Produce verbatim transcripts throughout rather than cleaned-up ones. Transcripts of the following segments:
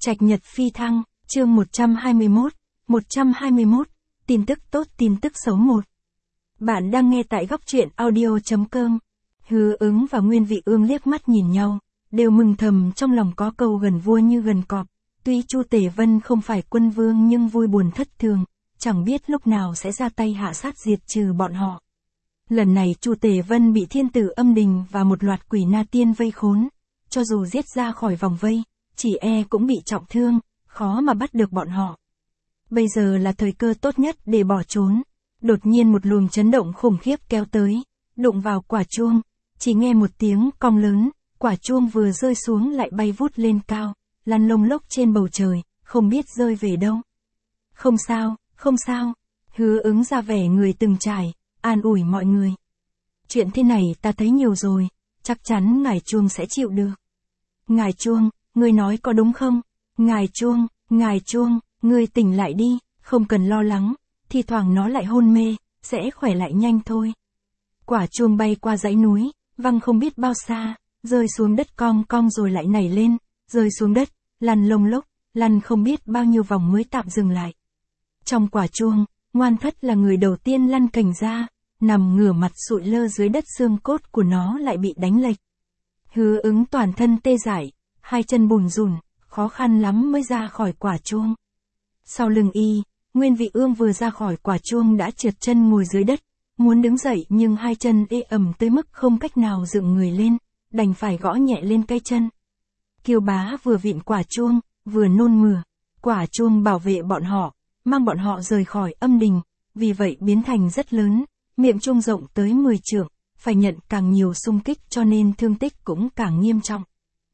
Trạch Nhật phi thăng, chương một trăm hai mươi mốt, một trăm hai mươi mốt, tin tức tốt tin tức xấu một. Bạn đang nghe tại góc truyện audio chấm com. Hứa Ứng và Nguyên Vị Ương liếc mắt nhìn nhau, đều mừng thầm trong lòng có câu gần vua như gần cọp. Tuy Chu Tề Vân không phải quân vương nhưng vui buồn thất thường, chẳng biết lúc nào sẽ ra tay hạ sát diệt trừ bọn họ. Lần này Chu Tề Vân bị thiên tử âm đình và một loạt quỷ na tiên vây khốn, cho dù giết ra khỏi vòng vây, chỉ e cũng bị trọng thương, khó mà bắt được bọn họ. Bây giờ là thời cơ tốt nhất để bỏ trốn. Đột nhiên một luồng chấn động khủng khiếp kéo tới, đụng vào quả chuông, chỉ nghe một tiếng cong lớn, quả chuông vừa rơi xuống lại bay vút lên cao, lăn lông lốc trên bầu trời, không biết rơi về đâu. Không sao, không sao, Hứa Ứng ra vẻ người từng trải, an ủi mọi người. Chuyện thế này ta thấy nhiều rồi, chắc chắn ngài chuông sẽ chịu được. Ngài chuông, ngươi nói có đúng không? Ngài chuông, ngài chuông, ngươi tỉnh lại đi, không cần lo lắng, thi thoảng nó lại hôn mê, sẽ khỏe lại nhanh thôi. Quả chuông bay qua dãy núi, văng không biết bao xa, rơi xuống đất cong cong rồi lại nảy lên, rơi xuống đất, lăn lông lốc, lăn không biết bao nhiêu vòng mới tạm dừng lại. Trong quả chuông, Ngoan Thất là người đầu tiên lăn cành ra, nằm ngửa mặt sụi lơ dưới đất, xương cốt của nó lại bị đánh lệch. Hứa Ứng toàn thân tê dại, hai chân bùn rùn, khó khăn lắm mới ra khỏi quả chuông. Sau lưng y, Nguyên Vị Ương vừa ra khỏi quả chuông đã trượt chân ngồi dưới đất, muốn đứng dậy nhưng hai chân ê ẩm tới mức không cách nào dựng người lên, đành phải gõ nhẹ lên cây chân. Kiều Bá vừa vịn quả chuông, vừa nôn mửa, quả chuông bảo vệ bọn họ, mang bọn họ rời khỏi âm đình, vì vậy biến thành rất lớn, miệng chuông rộng tới mười trượng, phải nhận càng nhiều xung kích cho nên thương tích cũng càng nghiêm trọng.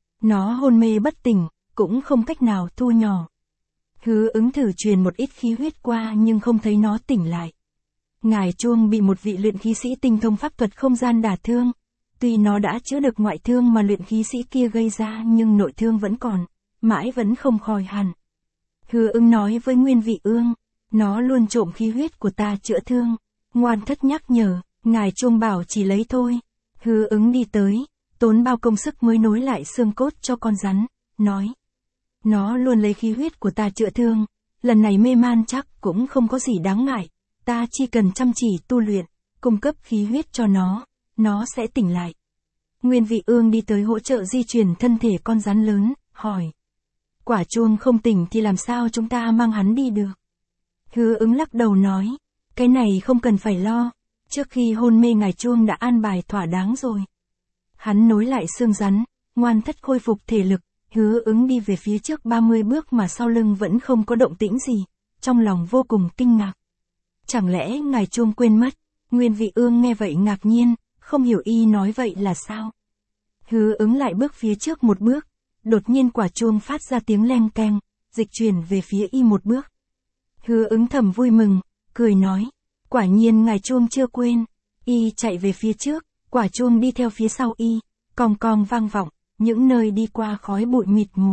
Nó hôn mê bất tỉnh, cũng không cách nào thu nhỏ. Hứa Ứng thử truyền một ít khí huyết qua nhưng không thấy nó tỉnh lại. Ngài chuông bị một vị luyện khí sĩ tinh thông pháp thuật không gian đả thương. Tuy nó đã chữa được ngoại thương mà luyện khí sĩ kia gây ra nhưng nội thương vẫn còn, mãi vẫn không khỏi hẳn. Hứa Ứng nói với Nguyên Vị Ương, nó luôn trộm khí huyết của ta chữa thương. Ngoan Thất nhắc nhở, ngài chuông bảo chỉ lấy thôi. Hứa Ứng đi tới, tốn bao công sức mới nối lại xương cốt cho con rắn, nói. Nó luôn lấy khí huyết của ta chữa thương, lần này mê man chắc cũng không có gì đáng ngại, ta chỉ cần chăm chỉ tu luyện, cung cấp khí huyết cho nó, nó sẽ tỉnh lại. Nguyên Vị Ương đi tới hỗ trợ di chuyển thân thể con rắn lớn, hỏi. Quả chuông không tỉnh thì làm sao chúng ta mang hắn đi được? Hứa Ứng lắc đầu nói, cái này không cần phải lo, trước khi hôn mê ngài chuông đã an bài thỏa đáng rồi. Hắn nối lại xương rắn, Ngoan Thất khôi phục thể lực. Hứa Ứng đi về phía trước ba mươi bước mà sau lưng vẫn không có động tĩnh gì, trong lòng vô cùng kinh ngạc. Chẳng lẽ ngài chuông quên mất? Nguyên Vị Ương nghe vậy ngạc nhiên, không hiểu y nói vậy là sao. Hứa Ứng lại bước phía trước một bước, đột nhiên quả chuông phát ra tiếng leng keng, dịch chuyển về phía y một bước. Hứa Ứng thầm vui mừng, cười nói, quả nhiên ngài chuông chưa quên. Y chạy về phía trước, quả chuông đi theo phía sau y, cong cong vang vọng. Những nơi đi qua khói bụi mịt mù.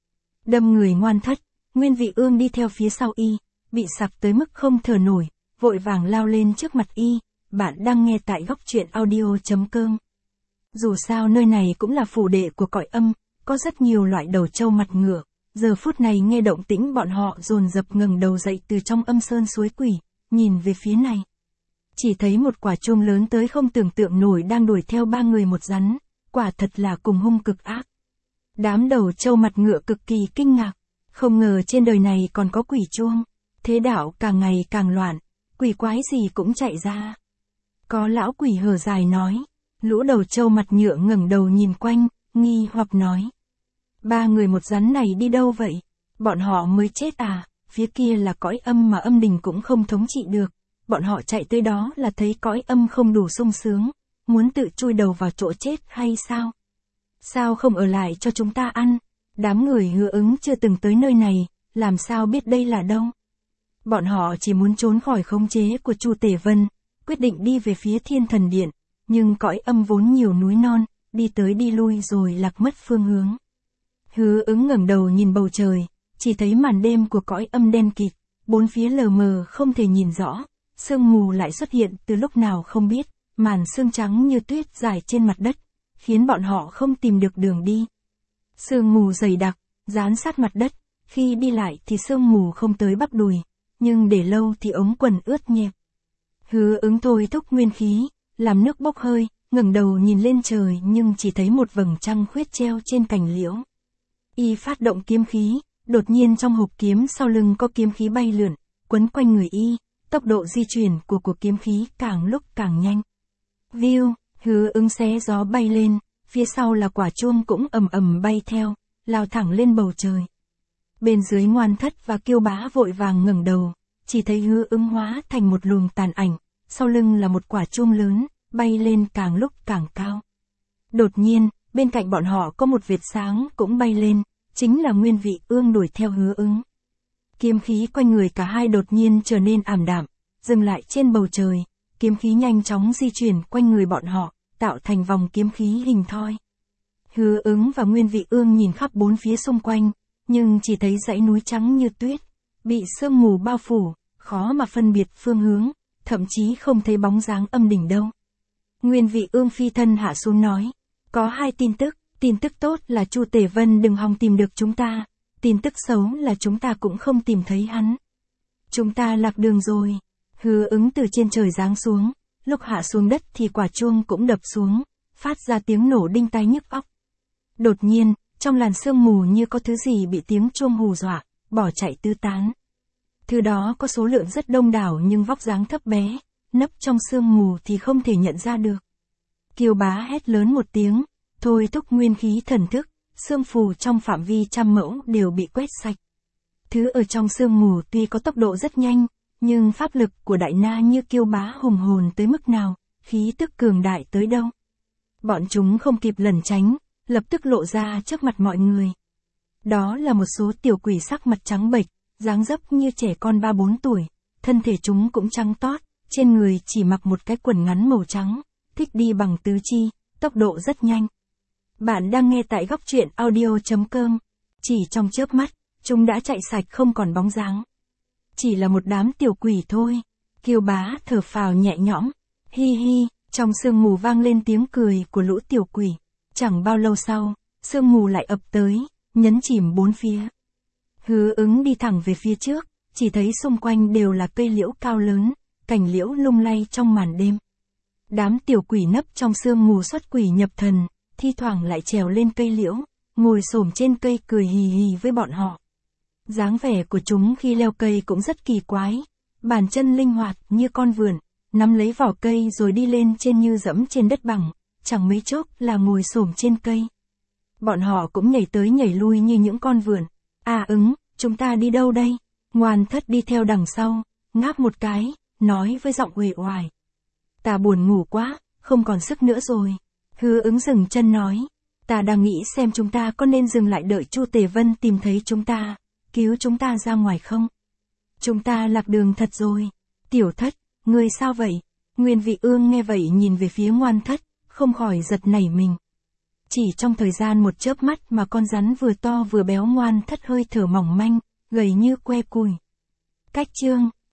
Đâm người Ngoan Thất, Nguyên Vị Ương đi theo phía sau y, bị sặc tới mức không thở nổi, vội vàng lao lên trước mặt y. Bạn đang nghe tại góc truyện audio chấm com. Dù sao nơi này cũng là phủ đệ của cõi âm, có rất nhiều loại đầu trâu mặt ngựa. Giờ phút này nghe động tĩnh bọn họ dồn dập ngẩng đầu dậy từ trong âm sơn suối quỷ, nhìn về phía này. Chỉ thấy một quả chuông lớn tới không tưởng tượng nổi đang đuổi theo ba người một rắn. Quả thật là cùng hung cực ác. Đám đầu trâu mặt ngựa cực kỳ kinh ngạc, không ngờ trên đời này còn có quỷ chuông. Thế đạo càng ngày càng loạn, quỷ quái gì cũng chạy ra. Có lão quỷ hở dài nói, lũ đầu trâu mặt nhựa ngẩng đầu nhìn quanh, nghi hoặc nói. Ba người một rắn này đi đâu vậy? Bọn họ mới chết à? Phía kia là cõi âm mà âm đình cũng không thống trị được. Bọn họ chạy tới đó là thấy cõi âm không đủ sung sướng. Muốn tự chui đầu vào chỗ chết hay sao? Sao không ở lại cho chúng ta ăn? Đám người Hứa Ứng chưa từng tới nơi này, làm sao biết đây là đâu? Bọn họ chỉ muốn trốn khỏi khống chế của Chu Tề Vân, quyết định đi về phía Thiên Thần Điện, nhưng cõi âm vốn nhiều núi non, đi tới đi lui rồi lạc mất phương hướng. Hứa Ứng ngẩng đầu nhìn bầu trời, chỉ thấy màn đêm của cõi âm đen kịt, bốn phía lờ mờ không thể nhìn rõ, sương mù lại xuất hiện từ lúc nào không biết. Màn sương trắng như tuyết dài trên mặt đất, khiến bọn họ không tìm được đường đi. Sương mù dày đặc, dán sát mặt đất, khi đi lại thì sương mù không tới bắp đùi, nhưng để lâu thì ống quần ướt nhẹp. Hứa Ứng thôi thúc nguyên khí, làm nước bốc hơi, ngẩng đầu nhìn lên trời nhưng chỉ thấy một vầng trăng khuyết treo trên cành liễu. Y phát động kiếm khí, đột nhiên trong hộp kiếm sau lưng có kiếm khí bay lượn, quấn quanh người Y, tốc độ di chuyển của cuộc kiếm khí càng lúc càng nhanh. View, Hứa Ứng xé gió bay lên, phía sau là quả chuông cũng ầm ầm bay theo, lao thẳng lên bầu trời. Bên dưới Ngoan Thất và Kiêu Bá vội vàng ngẩng đầu, chỉ thấy Hứa Ứng hóa thành một luồng tàn ảnh, sau lưng là một quả chuông lớn, bay lên càng lúc càng cao. Đột nhiên, bên cạnh bọn họ có một vệt sáng cũng bay lên, chính là Nguyên Vị Ương đuổi theo Hứa Ứng. Kiếm khí quanh người cả hai đột nhiên trở nên ảm đạm, dừng lại trên bầu trời, kiếm khí nhanh chóng di chuyển quanh người bọn họ, tạo thành vòng kiếm khí hình thoi. Hứa Ứng và Nguyên Vị Ương nhìn khắp bốn phía xung quanh, nhưng chỉ thấy dãy núi trắng như tuyết, bị sương mù bao phủ, khó mà phân biệt phương hướng, thậm chí không thấy bóng dáng âm đỉnh đâu. Nguyên Vị Ương phi thân hạ xuống nói, có hai tin tức, tin tức tốt là Chu Tề Vân đừng hòng tìm được chúng ta, tin tức xấu là chúng ta cũng không tìm thấy hắn. Chúng ta lạc đường rồi. Hứa Ứng từ trên trời giáng xuống, lúc hạ xuống đất thì quả chuông cũng đập xuống, phát ra tiếng nổ đinh tai nhức óc. Đột nhiên, trong làn sương mù như có thứ gì bị tiếng chuông hù dọa, bỏ chạy tứ tán. Thứ đó có số lượng rất đông đảo nhưng vóc dáng thấp bé, nấp trong sương mù thì không thể nhận ra được. Kiêu Bá hét lớn một tiếng, thôi thúc nguyên khí thần thức, sương phù trong phạm vi trăm mẫu đều bị quét sạch. Thứ ở trong sương mù tuy có tốc độ rất nhanh, nhưng pháp lực của Đại Na như Kiêu Bá hùng hồn tới mức nào, khí tức cường đại tới đâu. Bọn chúng không kịp lẩn tránh, lập tức lộ ra trước mặt mọi người. Đó là một số tiểu quỷ sắc mặt trắng bệch, dáng dấp như trẻ con ba bốn tuổi, thân thể chúng cũng trắng toát, trên người chỉ mặc một cái quần ngắn màu trắng, thích đi bằng tứ chi, tốc độ rất nhanh. Bạn đang nghe tại góc truyện audio chấm com. Chỉ trong chớp mắt, chúng đã chạy sạch không còn bóng dáng. Chỉ là một đám tiểu quỷ thôi. Kiêu Bá thở phào nhẹ nhõm. Hi hi, trong sương mù vang lên tiếng cười của lũ tiểu quỷ. Chẳng bao lâu sau, sương mù lại ập tới, nhấn chìm bốn phía. Hứa Ứng đi thẳng về phía trước, chỉ thấy xung quanh đều là cây liễu cao lớn, cành liễu lung lay trong màn đêm. Đám tiểu quỷ nấp trong sương mù xuất quỷ nhập thần, thi thoảng lại trèo lên cây liễu, ngồi xổm trên cây cười hì hì với bọn họ. Dáng vẻ của chúng khi leo cây cũng rất kỳ quái, bàn chân linh hoạt như con vượn, nắm lấy vỏ cây rồi đi lên trên như dẫm trên đất bằng, chẳng mấy chốc là ngồi xổm trên cây. Bọn họ cũng nhảy tới nhảy lui như những con vượn. À Ứng, chúng ta đi đâu đây? Ngoan Thất đi theo đằng sau, ngáp một cái, nói với giọng uể oải. Ta buồn ngủ quá, không còn sức nữa rồi. Hứa Ứng dừng chân nói, ta đang nghĩ xem chúng ta có nên dừng lại đợi Chu Tề Vân tìm thấy chúng ta, cứu chúng ta ra ngoài không? Chúng ta lạc đường thật rồi. Tiểu Thất, ngươi sao vậy? Nguyên Vị Ương nghe vậy nhìn về phía Ngoan Thất, không khỏi giật nảy mình. Chỉ trong thời gian một chớp mắt mà con rắn vừa to vừa béo Ngoan Thất hơi thở mỏng manh, gầy như que củi. Cách chương